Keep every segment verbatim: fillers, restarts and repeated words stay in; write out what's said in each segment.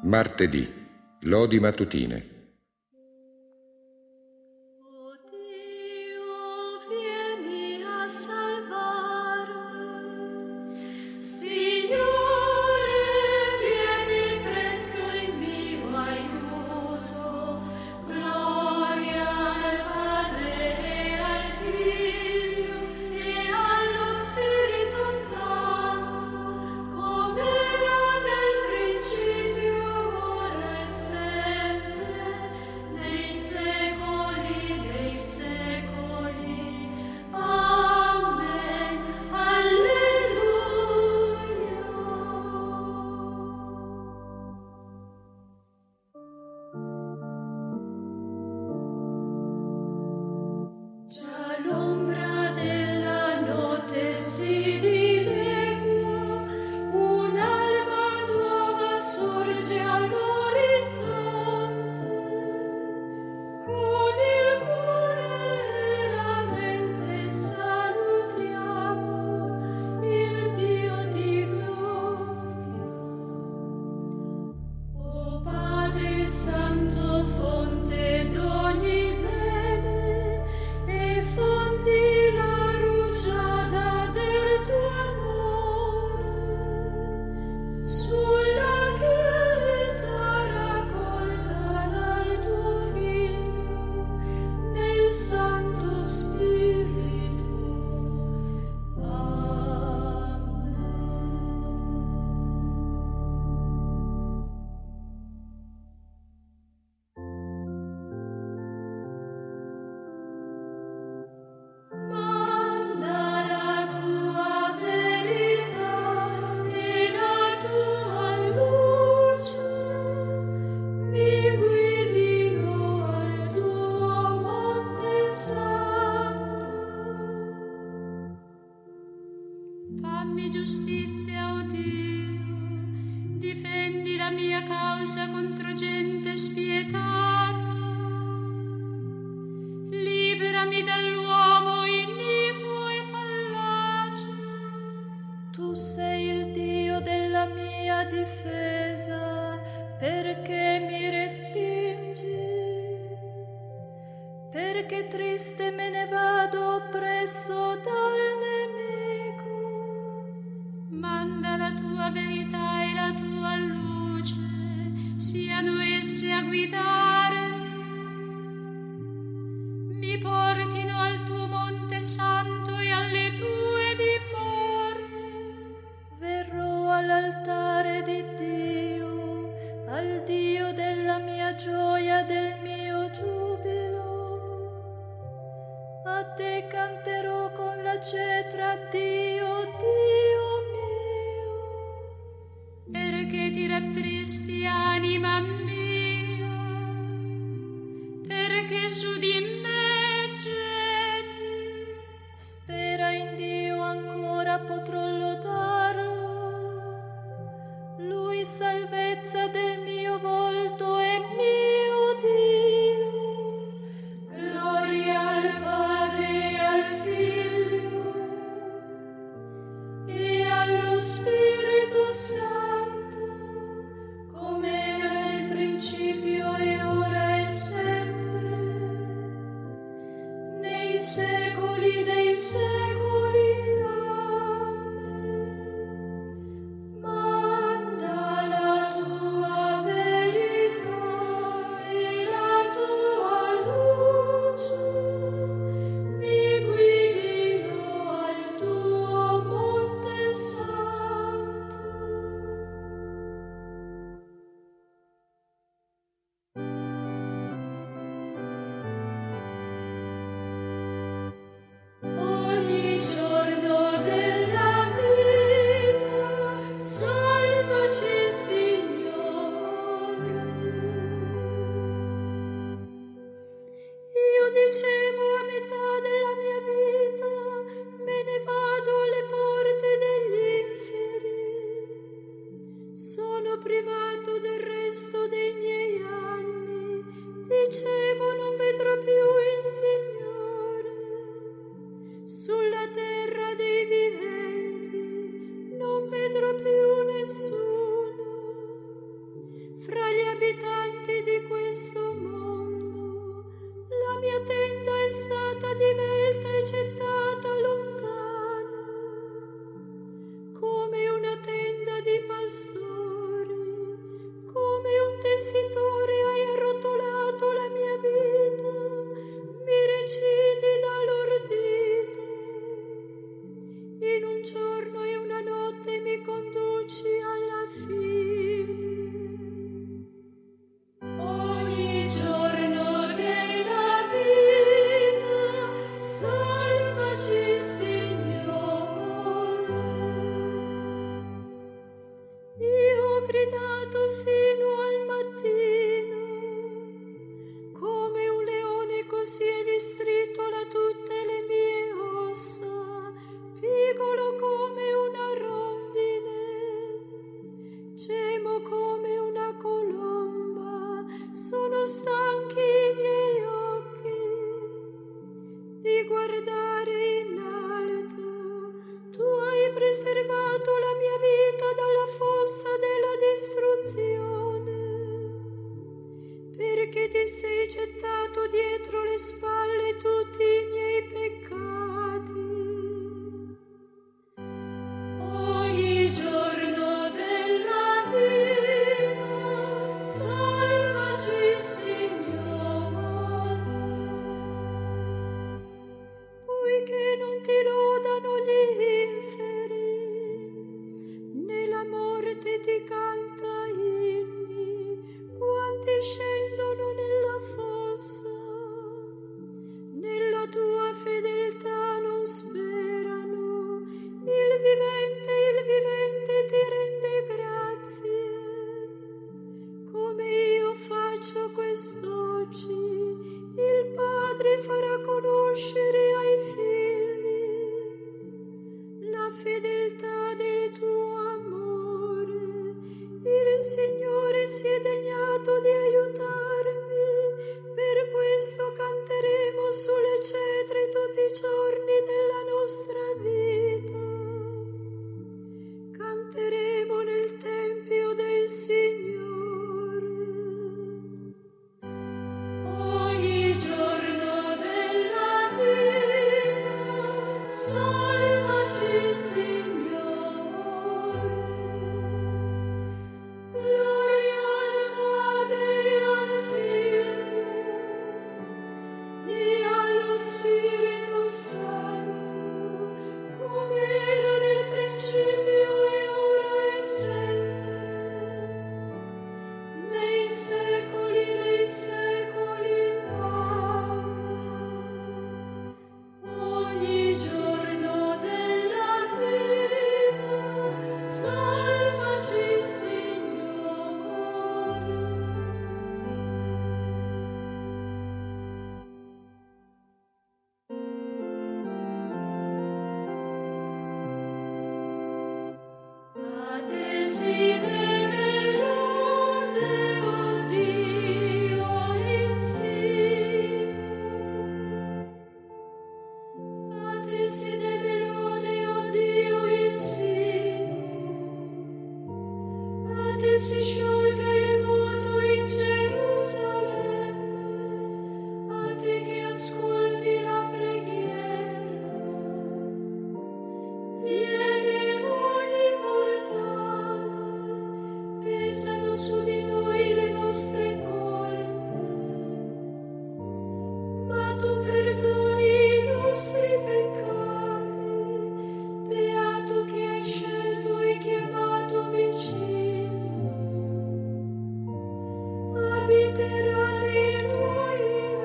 Martedì, lodi mattutine. Giustizia, o Dio, difendi la mia causa contro gente spietata, liberami dall'uomo iniquo e fallace. Tu sei il Dio della mia difesa, perché mi respingi? Perché triste me ne vado oppresso dal nemico. Manda la tua verità e la tua luce, siano esse a guidarmi. Mi portino al tuo monte santo e alle tue dimore. Verrò all'altare di Dio, al Dio della mia gioia, del mio giubilo. A te canterò con la cetra, Dio, Dio mio. Perché ti rattristi, anima mia? Perché su di me gemi? Spera in Dio, ancora potrò lodarlo. Lui salvezza del mio volto e mio Dio. Gloria al Padre e al Figlio e allo Spirito Santo, e ora e sempre, nei secoli dei secoli. Amen. Manda la tua verità e la tua luce, mi guidino al tuo monte santo. Dicevo a metà della mia vita, me ne vado alle porte degli inferi. Sono privato del resto dei miei anni, dicevo non vedrò più il Signore. Sulla terra dei viventi non vedrò più nessuno. Fra abitanti di questo mondo. La mia tenda è stata divelta e gettata lontano, come una tenda di pastori, come un tessitore hai arrotolato la mia vita, mi recidi dall'ordito. In un giorno e una notte mi conduci alla fine. Ogni giorno della vita, salvaci, Signore. Io ho gridato fino al mattino, come un leone così è distritola tutte le mie ossa, piccolo come una rondine, gemo come una colomba, sono stanchi i miei occhi di guardare in alto. Tu hai preservato la mia vita dalla fossa della distruzione, perché ti sei gettato dietro le spalle tutti i miei peccati. Ogni giorno della vita, salvaci, Signore. Poiché non ti lodano gli inferi, né la morte ti canta inni, quanti scendono nella fossa, nella tua fedeltà non sperano. Il vivente, il vivente ti rende grazie, come io faccio quest'oggi. Il Padre farà conoscere ai figli la fedeltà del tuo amore. Il Signore si è degnato di aiutarmi, per questo canteremo sulle cetre tutti i giorni della nostra vita. Canteremo nel tempio del Signore. Ogni giorno della vita, salvaci, Signore. Gloria al Padre e al Figlio e allo Spirito Santo, come era nel principio e ora e sempre, nei secoli dei secoli. Amen. Ogni giorno della vita, salvaci, Signore. A te si deve lode, o Dio, insieme. A te si deve lode, o Dio, insieme. A te si sciolga il voto in Gerusalemme, a te che ascolti la preghiera. Viene ogni mortale, pesano su di noi le nostre colpe, ma tu perdoni i nostri peccati. Beato che hai scelto e chiamato vicino, abiterà nei tuoi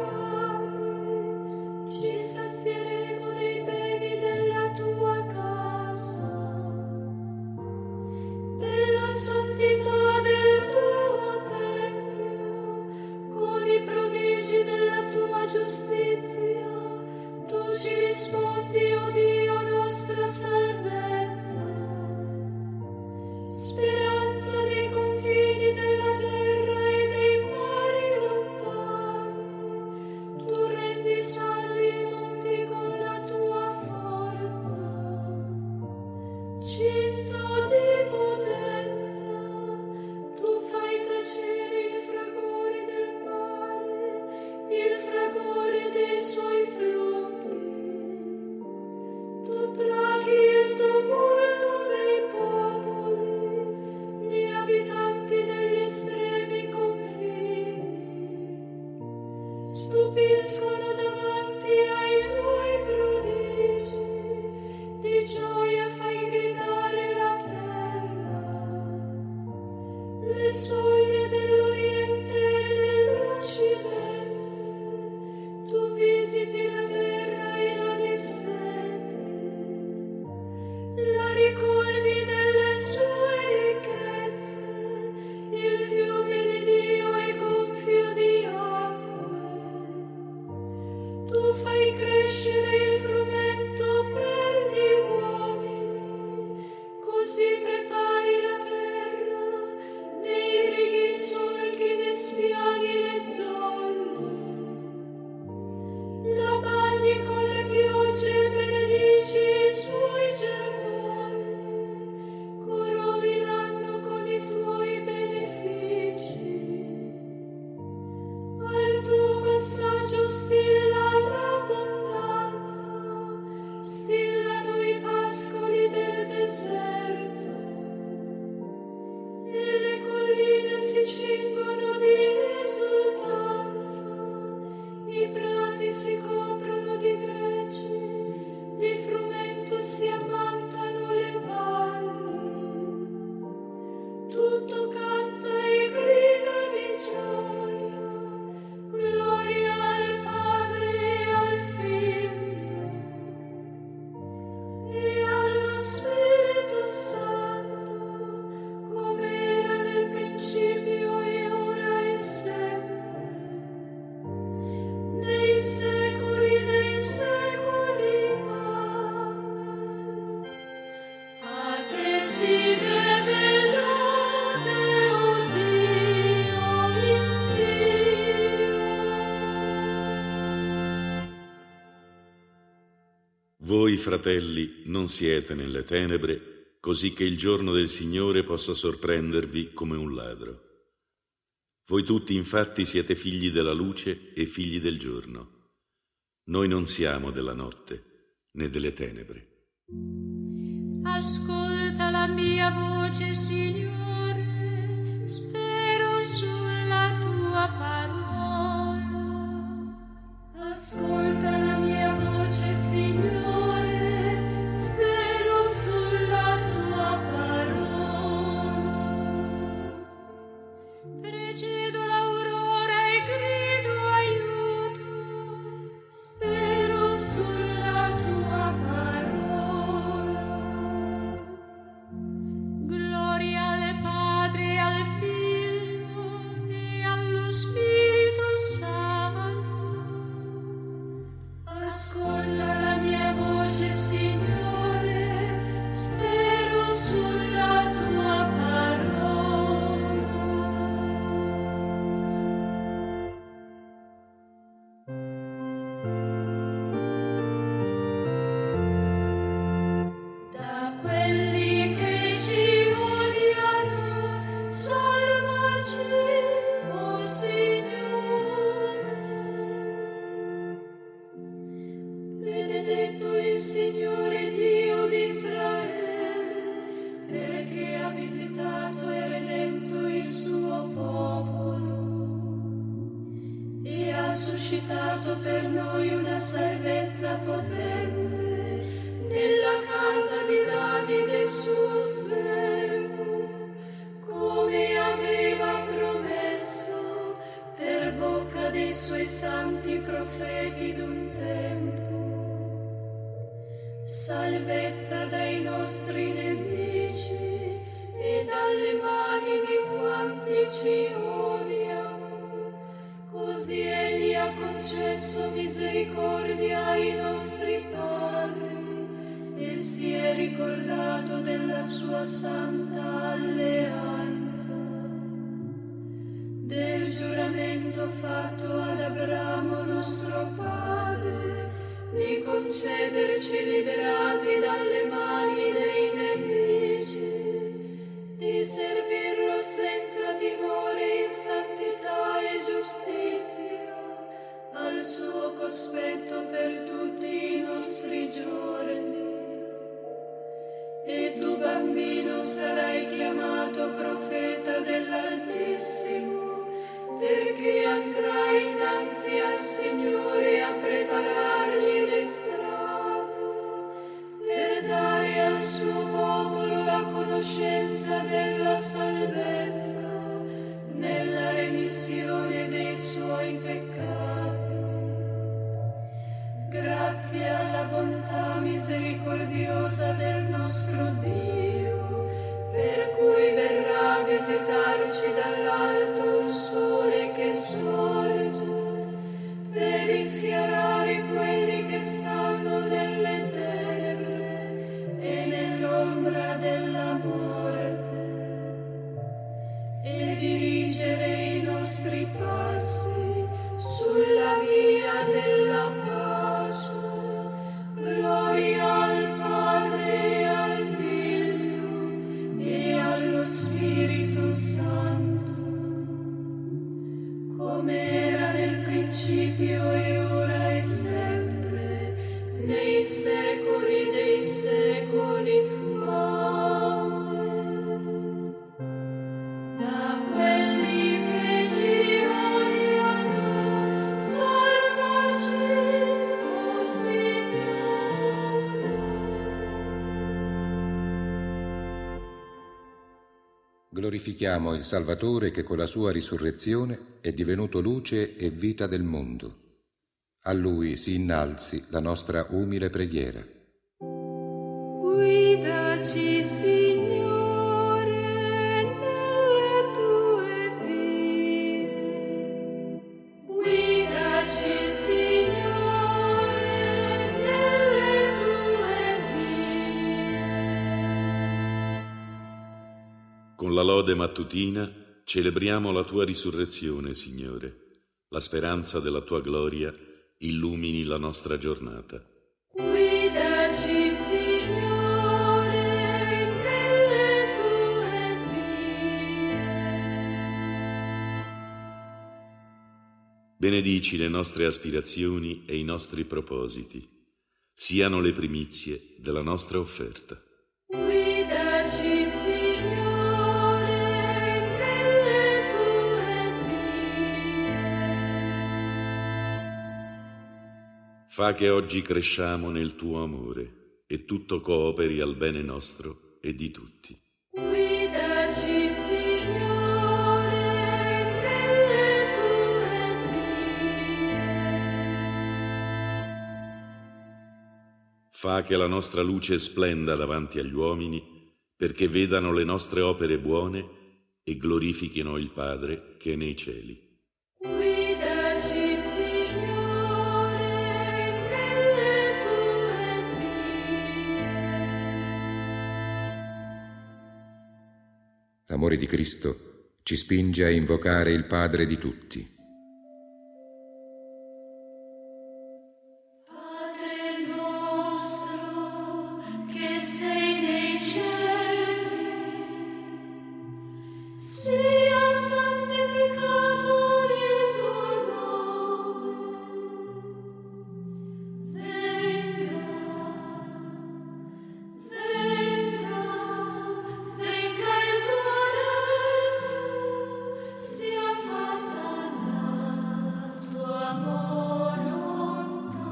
atri, ci sazieremo dei beni della tua casa, della santità del tuo tempio, con i prodigi della tua giustizia. Tu ci rispondi, o Dio, nostra salvezza, speranza dei confini della terra e dei mari lontani. Tu rendi saldi i monti con la tua forza, cinto di potenza, le soglie dell'Oriente e dell'Occidente, tu visiti la terra e la disseti, la ricolmi delle sue ricchezze, il fiume di Dio è gonfio di acque. Tu fai crescere il frumento per gli uomini, così prepari la terra, ne irrighi i solchi, ne spiani le zolle. La bagni con le piogge e benedici i suoi germogli, coroni l'anno con i tuoi benefici. Al tuo passaggio stilla l'abbondanza, stillano i pascoli del deserto, e le colline si cingono di esultanza, i prati si coprono di greggi, di frumento si ammantano le valli. Tutto canta e grida di gioia, gloria al Padre e al Figlio e allo Spirito Santo, come era nel principio e ora e sempre, nei secoli dei secoli. Amen. A te si deve lode, o Dio, in Sion. Voi, fratelli, non siete nelle tenebre, così che il giorno del Signore possa sorprendervi come un ladro. Voi tutti, infatti, siete figli della luce e figli del giorno. Noi non siamo della notte, né delle tenebre. Ascolta la mia voce, Signore, spero sulla tua parola. Ascolta la mia voce, Signore, spero sulla tua parola. Precedo l'aurora e grido aiuto, Spero sulla tua parola. gloria al Padre e al Figlio e allo Spirito Santo. Ascolta la mia voce, Signore, spero sulla tua parola. Da quelli che ci odiano, salvaci, o Signore. Benedetto il Signore Dio di Israele, perché ha visitato e redento il suo popolo e ha suscitato per noi una salvezza potente nella casa di Davide suo servo, come aveva promesso per bocca dei suoi santi profeti d'un tempo. Salvezza dai nostri nemici e dalle mani di quanti ci odiano. Così Egli ha concesso misericordia ai nostri padri e si è ricordato della sua santa alleanza, del giuramento fatto ad Abramo nostro padre, di concederci liberati dalle mani dei nemici, di servirlo senza timore in santità e giustizia, al suo cospetto per tutti i nostri giorni. E tu, bambino, sarai chiamato profeta dell'Altissimo, perché andrai innanzi al Signore a preparargli le strade, per dare al suo popolo la conoscenza della salvezza grazie alla bontà misericordiosa del nostro Dio, per cui verrà a visitarci dall'alto un sole che sorge, per rischiarare quelli che stanno nelle tenebre e nell'ombra della morte, e dirigere i nostri passi sulla via della pace. Gloria al Padre e al Figlio e allo Spirito Santo, come era nel principio e ora e sempre, nei secoli dei secoli. Amen. Da quelli che ci odiano, salvaci, o Signore. Glorifichiamo il Salvatore che con la sua risurrezione è divenuto luce e vita del mondo. A Lui si innalzi la nostra umile preghiera. Guidaci, Signore, nelle tue vie. Guidaci, Signore, nelle tue vie. Con la lode mattutina celebriamo la tua risurrezione, Signore. La speranza della tua gloria illumini la nostra giornata. Guidaci, Signore, nelle tue vie. Benedici le nostre aspirazioni e i nostri propositi, siano le primizie della nostra offerta. Guidaci, Signore, nelle tue vie. Fa che oggi cresciamo nel tuo amore e tutto cooperi al bene nostro e di tutti. Guidaci, Signore, nelle tue vie. Fa che la nostra luce splenda davanti agli uomini, perché vedano le nostre opere buone e glorifichino il Padre che è nei cieli. Guidaci, Signore, nelle tue vie. L'amore di Cristo ci spinge a invocare il Padre di tutti. Padre nostro che sei nei cieli, sia santificato il tuo nome. Venga, venga, venga il tuo regno, sia fatta la tua volontà,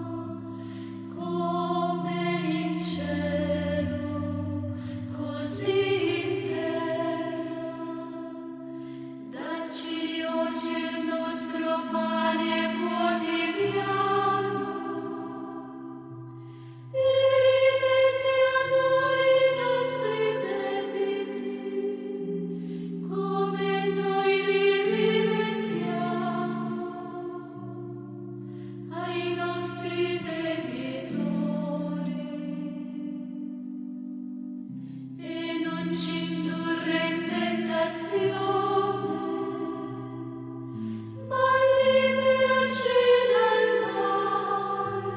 come in cielo, così in terra. Dacci oggi il nostro pane quotidiano e rimetti a noi i nostri debiti, come noi li rimettiamo ai nostri debitori, e non ci indurre in tentazione, ma liberaci dal male.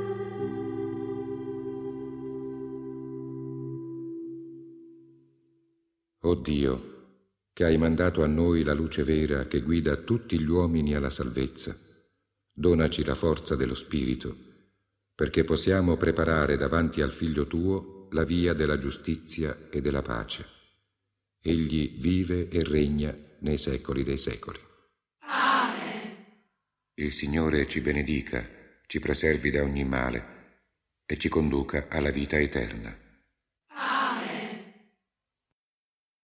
O Dio, che hai mandato a noi la luce vera che guida tutti gli uomini alla salvezza, donaci la forza dello Spirito, perché possiamo preparare davanti al Figlio tuo la via della giustizia e della pace. Egli vive e regna nei secoli dei secoli. Amen. Il Signore ci benedica, ci preservi da ogni male e ci conduca alla vita eterna.